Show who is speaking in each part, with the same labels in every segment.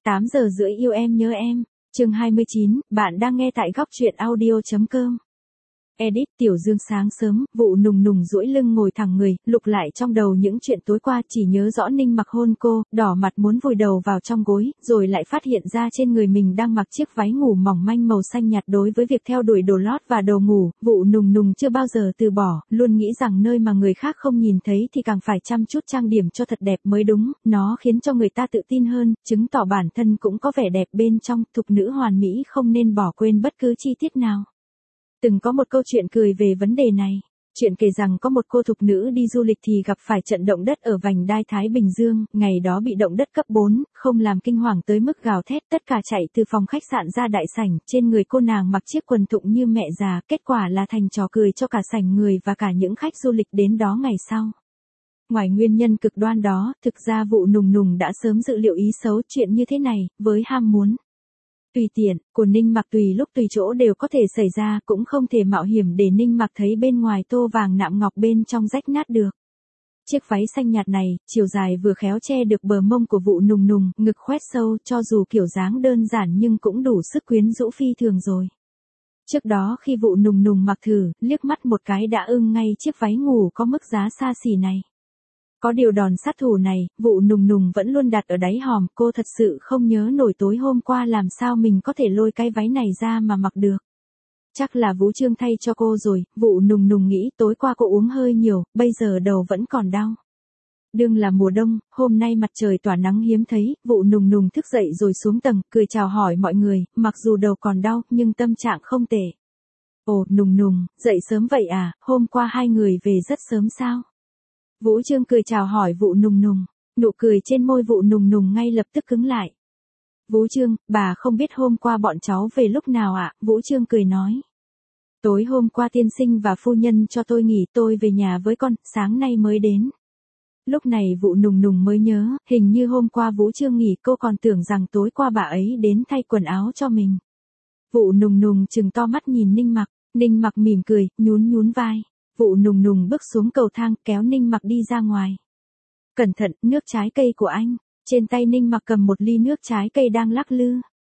Speaker 1: 8 giờ rưỡi yêu em nhớ em. Chương 29, bạn đang nghe tại góc truyện audio.com. Edit Tiểu Dương sáng sớm, Vụ Nùng Nùng duỗi lưng ngồi thẳng người, lục lại trong đầu những chuyện tối qua, chỉ nhớ rõ Ninh Mặc hôn cô, đỏ mặt muốn vùi đầu vào trong gối, rồi lại phát hiện ra trên người mình đang mặc chiếc váy ngủ mỏng manh màu xanh nhạt. Đối với việc theo đuổi đồ lót và đồ ngủ, Vụ Nùng Nùng chưa bao giờ từ bỏ, luôn nghĩ rằng nơi mà người khác không nhìn thấy thì càng phải chăm chút trang điểm cho thật đẹp mới đúng, nó khiến cho người ta tự tin hơn, chứng tỏ bản thân cũng có vẻ đẹp bên trong. Thục nữ hoàn mỹ không nên bỏ quên bất cứ chi tiết nào. Từng có một câu chuyện cười về vấn đề này. Chuyện kể rằng có một cô thục nữ đi du lịch thì gặp phải trận động đất ở vành đai Thái Bình Dương, ngày đó bị động đất cấp 4, không làm kinh hoàng tới mức gào thét, tất cả chạy từ phòng khách sạn ra đại sảnh, trên người cô nàng mặc chiếc quần thụng như mẹ già, kết quả là thành trò cười cho cả sảnh người và cả những khách du lịch đến đó ngày sau. Ngoài nguyên nhân cực đoan đó, thực ra Vụ Nùng Nùng đã sớm dự liệu ý xấu chuyện như thế này, với ham muốn tùy tiện của Ninh Mặc tùy lúc tùy chỗ đều có thể xảy ra, cũng không thể mạo hiểm để Ninh Mặc thấy bên ngoài tô vàng nạm ngọc bên trong rách nát được. Chiếc váy xanh nhạt này, chiều dài vừa khéo che được bờ mông của Vụ Nùng Nùng, ngực khoét sâu, cho dù kiểu dáng đơn giản nhưng cũng đủ sức quyến rũ phi thường rồi. Trước đó khi Vụ Nùng Nùng mặc thử, liếc mắt một cái đã ưng ngay chiếc váy ngủ có mức giá xa xỉ này. Có điều đòn sát thủ này, Vụ Nùng Nùng vẫn luôn đặt ở đáy hòm, cô thật sự không nhớ nổi tối hôm qua làm sao mình có thể lôi cái váy này ra mà mặc được. Chắc là Vũ Trương thay cho cô rồi, Vụ Nùng Nùng nghĩ tối qua cô uống hơi nhiều, bây giờ đầu vẫn còn đau. Đương là mùa đông, hôm nay mặt trời tỏa nắng hiếm thấy, Vụ Nùng Nùng thức dậy rồi xuống tầng, cười chào hỏi mọi người, mặc dù đầu còn đau, nhưng tâm trạng không tệ. Ồ, Nùng Nùng, dậy sớm vậy à, hôm qua hai người về rất sớm sao? Vũ Trương cười chào hỏi Vụ Nùng Nùng, nụ cười trên môi Vụ Nùng Nùng ngay lập tức cứng lại. Vũ Trương, bà không biết hôm qua bọn cháu về lúc nào ạ? Vũ Trương cười nói. Tối hôm qua tiên sinh và phu nhân cho tôi nghỉ, tôi về nhà với con, sáng nay mới đến. Lúc này Vụ Nùng Nùng mới nhớ, hình như hôm qua Vũ Trương nghỉ, cô còn tưởng rằng tối qua bà ấy đến thay quần áo cho mình. Vụ Nùng Nùng trừng to mắt nhìn Ninh Mặc mỉm cười, nhún vai. Vụ Nùng Nùng bước xuống cầu thang, kéo Ninh Mặc đi ra ngoài. Cẩn thận, nước trái cây của anh. Trên tay Ninh Mặc cầm một ly nước trái cây đang lắc lư.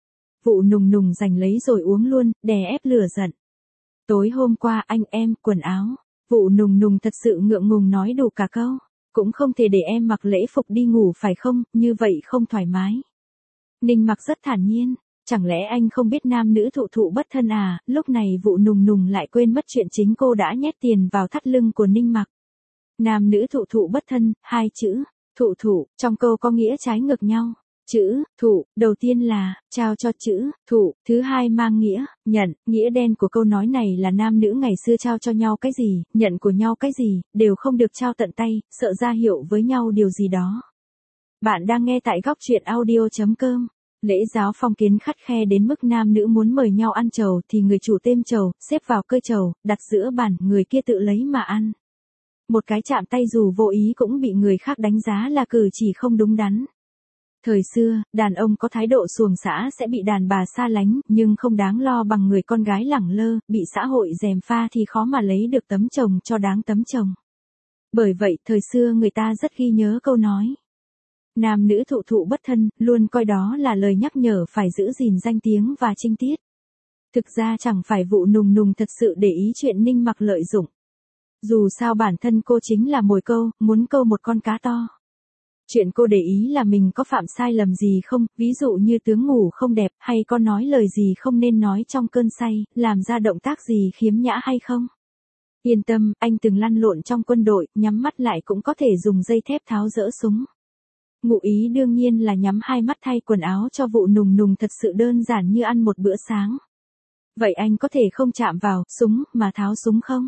Speaker 1: Vụ Nùng Nùng giành lấy rồi uống luôn, đè ép lửa giận. Tối hôm qua anh em, quần áo. Vụ Nùng Nùng thật sự ngượng ngùng nói đủ cả câu. Cũng không thể để em mặc lễ phục đi ngủ phải không, như vậy không thoải mái. Ninh Mặc rất thản nhiên. Chẳng lẽ anh không biết nam nữ thụ thụ bất thân à? Lúc này Vụ Nùng Nùng lại quên mất chuyện chính cô đã nhét tiền vào thắt lưng của Ninh Mặc. Nam nữ thụ thụ bất thân, hai chữ, thụ thụ, trong câu có nghĩa trái ngược nhau. Chữ, thụ, đầu tiên là, trao cho chữ, thụ, thứ hai mang nghĩa, nhận, nghĩa đen của câu nói này là nam nữ ngày xưa trao cho nhau cái gì, nhận của nhau cái gì, đều không được trao tận tay, sợ ra hiệu với nhau điều gì đó. Bạn đang nghe tại góc truyện audio.com. Lễ giáo phong kiến khắt khe đến mức nam nữ muốn mời nhau ăn trầu thì người chủ têm trầu, xếp vào cơi trầu, đặt giữa bàn, người kia tự lấy mà ăn. Một cái chạm tay dù vô ý cũng bị người khác đánh giá là cử chỉ không đúng đắn. Thời xưa, đàn ông có thái độ xuồng xã sẽ bị đàn bà xa lánh, nhưng không đáng lo bằng người con gái lẳng lơ, bị xã hội gièm pha thì khó mà lấy được tấm chồng cho đáng tấm chồng. Bởi vậy, thời xưa người ta rất ghi nhớ câu nói. Nam nữ thụ thụ bất thân, luôn coi đó là lời nhắc nhở phải giữ gìn danh tiếng và trinh tiết. Thực ra chẳng phải Vụ Nùng Nùng thật sự để ý chuyện Ninh Mặc lợi dụng. Dù sao bản thân cô chính là mồi câu, muốn câu một con cá to. Chuyện cô để ý là mình có phạm sai lầm gì không, ví dụ như tướng ngủ không đẹp, hay có nói lời gì không nên nói trong cơn say, làm ra động tác gì khiếm nhã hay không. Yên tâm, anh từng lăn lộn trong quân đội, nhắm mắt lại cũng có thể dùng dây thép tháo dỡ súng. Ngụ ý đương nhiên là nhắm hai mắt thay quần áo cho Vụ Nùng Nùng thật sự đơn giản như ăn một bữa sáng. Vậy anh có thể không chạm vào súng mà tháo súng không?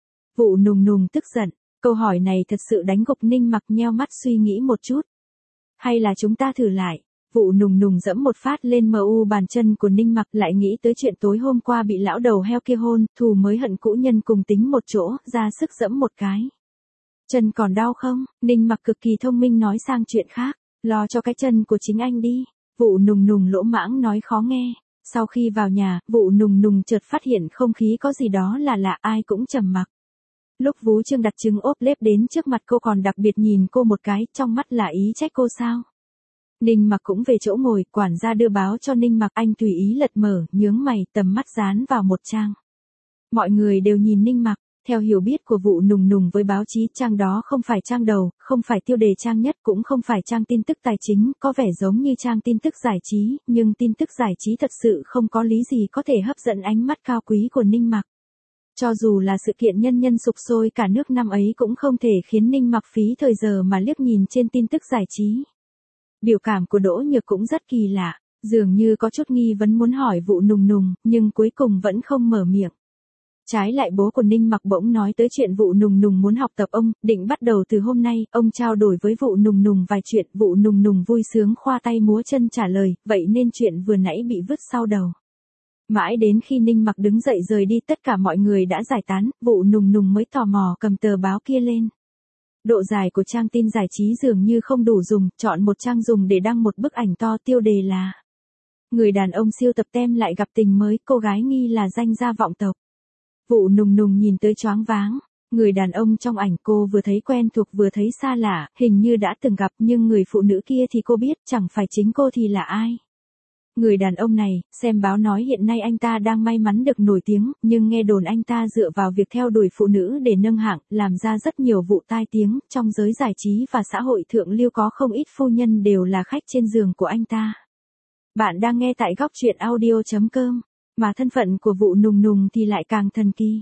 Speaker 1: Vụ Nùng Nùng tức giận, câu hỏi này thật sự đánh gục Ninh Mặc, nheo mắt suy nghĩ một chút. Hay là chúng ta thử lại? Vụ Nùng Nùng giẫm một phát lên mu bàn chân của Ninh Mặc, lại nghĩ tới chuyện tối hôm qua bị lão đầu heo kia hôn, thù mới hận cũ nhân cùng tính một chỗ, ra sức giẫm một cái. Chân còn đau không? Ninh Mặc cực kỳ thông minh nói sang chuyện khác. Lo cho cái chân của chính anh đi. Vụ Nùng Nùng lỗ mãng nói khó nghe. Sau khi vào nhà, Vụ Nùng Nùng chợt phát hiện không khí có gì đó là lạ, ai cũng trầm mặc. Lúc Vũ Trương đặt trứng ốp lết đến trước mặt cô còn đặc biệt nhìn cô một cái, trong mắt là ý trách cô sao? Ninh Mặc cũng về chỗ ngồi, quản gia đưa báo cho Ninh Mặc, anh tùy ý lật mở, nhướng mày, tầm mắt dán vào một trang. Mọi người đều nhìn Ninh Mặc, theo hiểu biết của vụ nùng nùng với báo chí, trang đó không phải trang đầu, không phải tiêu đề trang nhất, cũng không phải trang tin tức tài chính, có vẻ giống như trang tin tức giải trí, nhưng tin tức giải trí thật sự không có lý gì có thể hấp dẫn ánh mắt cao quý của Ninh Mặc. Cho dù là sự kiện nhân nhân sục sôi cả nước năm ấy cũng không thể khiến Ninh Mặc phí thời giờ mà liếc nhìn trên tin tức giải trí. Biểu cảm của Đỗ Nhược cũng rất kỳ lạ, dường như có chút nghi vấn muốn hỏi vụ nùng nùng, nhưng cuối cùng vẫn không mở miệng. Trái lại bố của Ninh Mặc bỗng nói tới chuyện vụ nùng nùng muốn học tập ông, định bắt đầu từ hôm nay, ông trao đổi với vụ nùng nùng vài chuyện, vụ nùng nùng vui sướng khoa tay múa chân trả lời, vậy nên chuyện vừa nãy bị vứt sau đầu. Mãi đến khi Ninh Mặc đứng dậy rời đi, tất cả mọi người đã giải tán, vụ nùng nùng mới tò mò cầm tờ báo kia lên. Độ dài của trang tin giải trí dường như không đủ dùng, chọn một trang dùng để đăng một bức ảnh to, tiêu đề là người đàn ông siêu tập tem lại gặp tình mới, cô gái nghi là danh gia vọng tộc. Vụ nùng nùng nhìn tới choáng váng, người đàn ông trong ảnh cô vừa thấy quen thuộc vừa thấy xa lạ, hình như đã từng gặp, nhưng người phụ nữ kia thì cô biết, chẳng phải chính cô thì là ai. Người đàn ông này, xem báo nói hiện nay anh ta đang may mắn được nổi tiếng, nhưng nghe đồn anh ta dựa vào việc theo đuổi phụ nữ để nâng hạng, làm ra rất nhiều vụ tai tiếng, trong giới giải trí và xã hội thượng lưu có không ít phu nhân đều là khách trên giường của anh ta. Bạn đang nghe tại góc truyện audio.com, mà thân phận của vụ nùng nùng thì lại càng thần kỳ.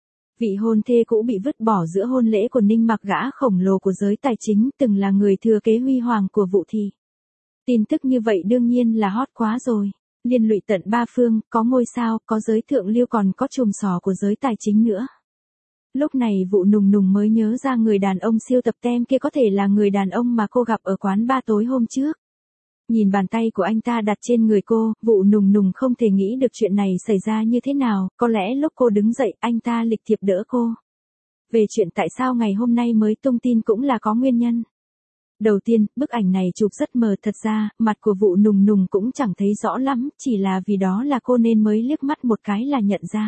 Speaker 1: Vị hôn thê cũ bị vứt bỏ giữa hôn lễ của Ninh Mặc, gã khổng lồ của giới tài chính, từng là người thừa kế huy hoàng của vụ thị. Tin tức như vậy đương nhiên là hot quá rồi, liên lụy tận ba phương, có ngôi sao, có giới thượng lưu, còn có chùm sò của giới tài chính nữa. Lúc này vụ nùng nùng mới nhớ ra người đàn ông siêu tập tem kia có thể là người đàn ông mà cô gặp ở quán bar tối hôm trước. Nhìn bàn tay của anh ta đặt trên người cô, vụ nùng nùng không thể nghĩ được chuyện này xảy ra như thế nào, có lẽ lúc cô đứng dậy anh ta lịch thiệp đỡ cô. Về chuyện tại sao ngày hôm nay mới tung tin cũng là có nguyên nhân. Đầu tiên, bức ảnh này chụp rất mờ, thật ra, mặt của vụ nùng nùng cũng chẳng thấy rõ lắm, chỉ là vì đó là cô nên mới liếc mắt một cái là nhận ra.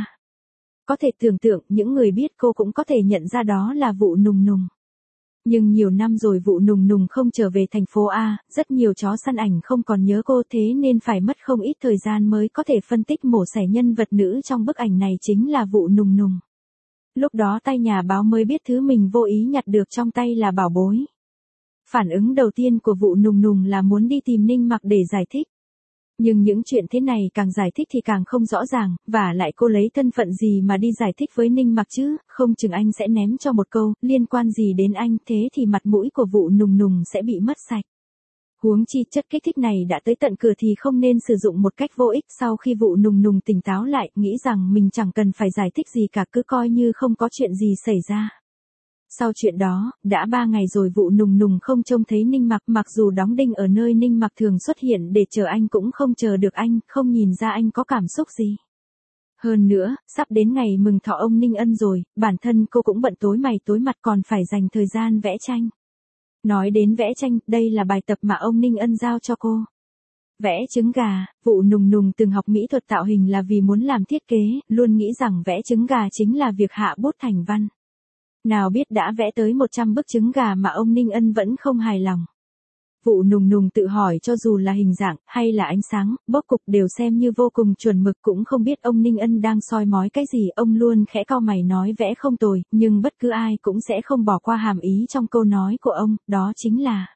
Speaker 1: Có thể tưởng tượng, những người biết cô cũng có thể nhận ra đó là vụ nùng nùng. Nhưng nhiều năm rồi vụ nùng nùng không trở về thành phố A, rất nhiều chó săn ảnh không còn nhớ cô, thế nên phải mất không ít thời gian mới có thể phân tích mổ xẻ nhân vật nữ trong bức ảnh này chính là vụ nùng nùng. Lúc đó tay nhà báo mới biết thứ mình vô ý nhặt được trong tay là bảo bối. Phản ứng đầu tiên của vụ nùng nùng là muốn đi tìm Ninh Mặc để giải thích. Nhưng những chuyện thế này càng giải thích thì càng không rõ ràng, và lại cô lấy thân phận gì mà đi giải thích với Ninh Mặc chứ, không chừng anh sẽ ném cho một câu, liên quan gì đến anh, thế thì mặt mũi của vụ nùng nùng sẽ bị mất sạch. Huống chi chất kích thích này đã tới tận cửa thì không nên sử dụng một cách vô ích. Sau khi vụ nùng nùng tỉnh táo lại, nghĩ rằng mình chẳng cần phải giải thích gì cả, cứ coi như không có chuyện gì xảy ra. Sau chuyện đó, đã 3 ngày rồi vụ nùng nùng không trông thấy Ninh Mặc, mặc dù đóng đinh ở nơi Ninh Mặc thường xuất hiện để chờ anh cũng không chờ được anh, không nhìn ra anh có cảm xúc gì. Hơn nữa, sắp đến ngày mừng thọ ông Ninh Ân rồi, bản thân cô cũng bận tối mày tối mặt còn phải dành thời gian vẽ tranh. Nói đến vẽ tranh, đây là bài tập mà ông Ninh Ân giao cho cô. Vẽ trứng gà, vụ nùng nùng từng học mỹ thuật tạo hình là vì muốn làm thiết kế, luôn nghĩ rằng vẽ trứng gà chính là việc hạ bút thành văn. Nào biết đã vẽ tới 100 bức trứng gà mà ông Ninh Ân vẫn không hài lòng. Vụ nùng nùng tự hỏi cho dù là hình dạng, hay là ánh sáng, bố cục đều xem như vô cùng chuẩn mực, cũng không biết ông Ninh Ân đang soi mói cái gì. Ông luôn khẽ cau mày nói vẽ không tồi, nhưng bất cứ ai cũng sẽ không bỏ qua hàm ý trong câu nói của ông, đó chính là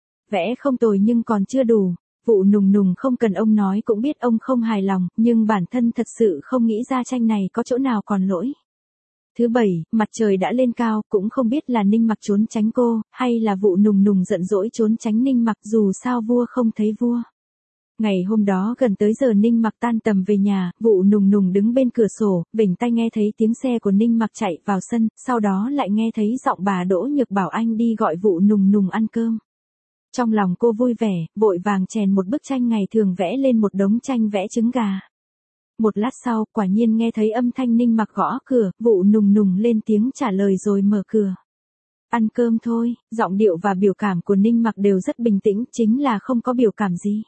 Speaker 1: vẽ không tồi nhưng còn chưa đủ. Vụ nùng nùng không cần ông nói cũng biết ông không hài lòng, nhưng bản thân thật sự không nghĩ ra tranh này có chỗ nào còn lỗi. Thứ bảy, mặt trời đã lên cao, cũng không biết là Ninh Mặc trốn tránh cô, hay là vụ nùng nùng giận dỗi trốn tránh Ninh Mặc, dù sao vua không thấy vua. Ngày hôm đó gần tới giờ Ninh Mặc tan tầm về nhà, vụ nùng nùng đứng bên cửa sổ, vểnh tai nghe thấy tiếng xe của Ninh Mặc chạy vào sân, sau đó lại nghe thấy giọng bà Đỗ Nhược bảo anh đi gọi vụ nùng nùng ăn cơm. Trong lòng cô vui vẻ, vội vàng chèn một bức tranh ngày thường vẽ lên một đống tranh vẽ trứng gà. Một lát sau, quả nhiên nghe thấy âm thanh Ninh Mặc gõ cửa, vụ nùng nùng lên tiếng trả lời rồi mở cửa. Ăn cơm thôi, giọng điệu và biểu cảm của Ninh Mặc đều rất bình tĩnh, chính là không có biểu cảm gì.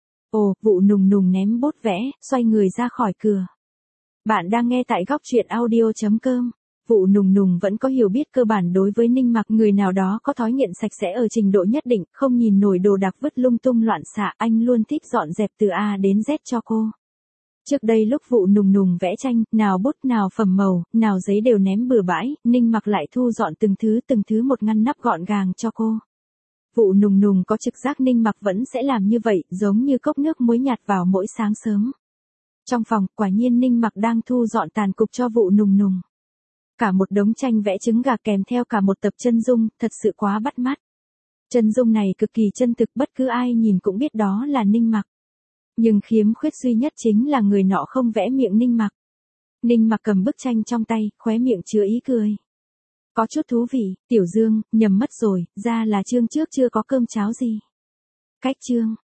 Speaker 1: Ồ, vụ nùng nùng ném bút vẽ, xoay người ra khỏi cửa. Bạn đang nghe tại góc truyện audio.com. Vụ Nùng Nùng vẫn có hiểu biết cơ bản đối với Ninh Mặc, người nào đó có thói nghiện sạch sẽ ở trình độ nhất định, không nhìn nổi đồ đạc vứt lung tung loạn xạ, anh luôn thích dọn dẹp từ A đến Z cho cô. Trước đây lúc Vụ Nùng Nùng vẽ tranh, nào bút nào phẩm màu, nào giấy đều ném bừa bãi, Ninh Mặc lại thu dọn từng thứ một ngăn nắp gọn gàng cho cô. Vụ Nùng Nùng có trực giác Ninh Mặc vẫn sẽ làm như vậy, giống như cốc nước muối nhạt vào mỗi sáng sớm. Trong phòng, quả nhiên Ninh Mặc đang thu dọn tàn cục cho Vụ Nùng Nùng. Cả một đống tranh vẽ trứng gà kèm theo cả một tập chân dung, thật sự quá bắt mắt. Chân dung này cực kỳ chân thực, bất cứ ai nhìn cũng biết đó là Ninh Mặc. Nhưng khiếm khuyết duy nhất chính là người nọ không vẽ miệng Ninh Mặc. Ninh Mặc cầm bức tranh trong tay, khóe miệng chứa ý cười. Có chút thú vị, Tiểu Dương, nhầm mất rồi, ra là chương trước chưa có cơm cháo gì. Cách chương.